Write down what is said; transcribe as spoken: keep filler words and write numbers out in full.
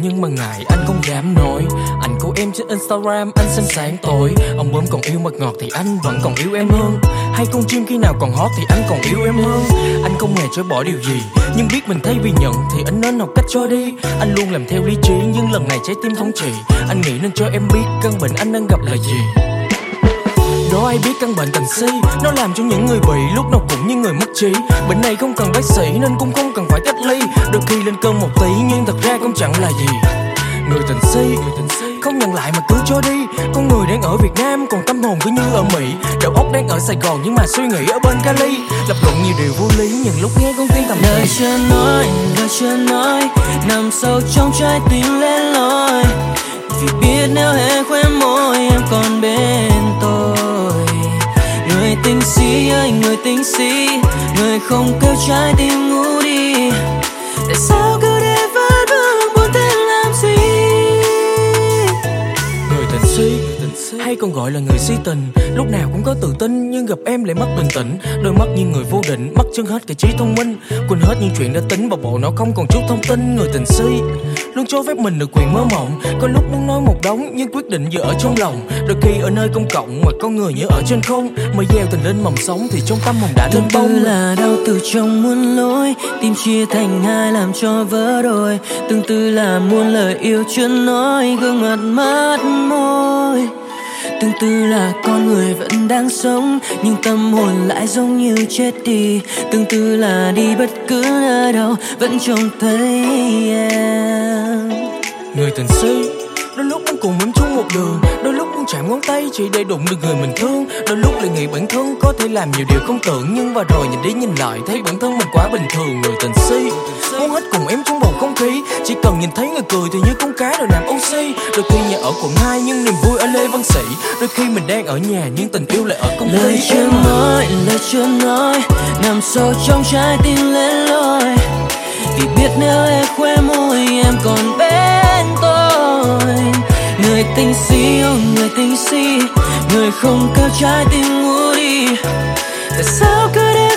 nhưng mà ngại anh không dám nói. Anh của em trên Instagram anh xem sáng tối. Ông bướm còn yêu mật ngọt thì anh vẫn còn yêu em hơn. Hay con chim khi nào còn hot thì anh còn yêu em hơn. Anh không hề chối bỏ điều gì, nhưng biết mình thay vì nhận thì anh nên học cách cho đi. Anh luôn làm theo lý trí nhưng lần này trái tim thống trị. Anh nghĩ nên cho em biết căn bệnh anh đang gặp là gì. Đó ai biết căn bệnh tình si, nó làm cho những người bị lúc nào cũng như người mất trí. Bệnh này không cần bác sĩ nên cũng không cần phải cách ly. Đôi khi lên cơn một tí nhưng thật ra cũng chẳng là gì. Người tình si, không nhận lại mà cứ cho đi. Con người đang ở Việt Nam còn tâm hồn cứ như ở Mỹ. Đầu óc đang ở Sài Gòn nhưng mà suy nghĩ ở bên Cali. Lập luận nhiều điều vô lý nhưng lúc nghe con tim thầm thì. Lời chưa nói, lời chưa nói nằm sâu trong trái tim lên lối. Vì biết nếu hé khóe môi em còn bên tôi. Người tình si ơi người tình si, người không kêu trái tim ngủ đi. Tại sao cứ để vất vả buồn thế làm gì? Người tình si hay còn gọi là người si tình, lúc nào cũng có tự tin nhưng gặp em lại mất bình tĩnh. Đôi mắt như người vô định, mất chân hết cả trí thông minh. Quên hết những chuyện đã tính, bộ bộ nó không còn chút thông tin. Người tình si luôn cho phép mình được quyền mơ mộng. Có lúc muốn nói một đống nhưng quyết định giờ ở trong lòng. Đôi khi ở nơi công cộng mà con người như ở trên không. Mới gieo tình lên mầm sống thì trong tâm hồn đã lên bông. Từng là đau từ trong muôn lối, tim chia thành hai làm cho vỡ đôi. Từng từ là muôn lời yêu chưa nói, gương mặt mất môi. Từng từ là con người vẫn đang sống nhưng tâm hồn lại giống như chết đi. Từng từ là đi bất cứ nơi đâu vẫn trông thấy em. Người tình si đôi lúc muốn cùng em chung một đường, đôi lúc muốn chạm ngón tay chỉ để đụng được người mình thương. Đôi lúc lại nghĩ bản thân có thể làm nhiều điều không tưởng, nhưng và rồi nhìn đi nhìn lại thấy bản thân mình quá bình thường. Người tình si muốn hết cùng em trong bầu không khí, chỉ cần nhìn thấy người cười thì như con cá đòi nằm oxy. Đôi khi nhà ở quận hai nhưng niềm vui ở Lê Văn Sĩ. Đôi khi mình đang ở nhà nhưng tình yêu lại ở công ty. Lời chưa nói, lời chưa nói nằm sâu trong trái tim lên lối. Vì biết nếu em khoe môi em còn bên tôi. Người tình si, oh người tình si, người không kêu trái tim ngủ đi. Tại sao cứ để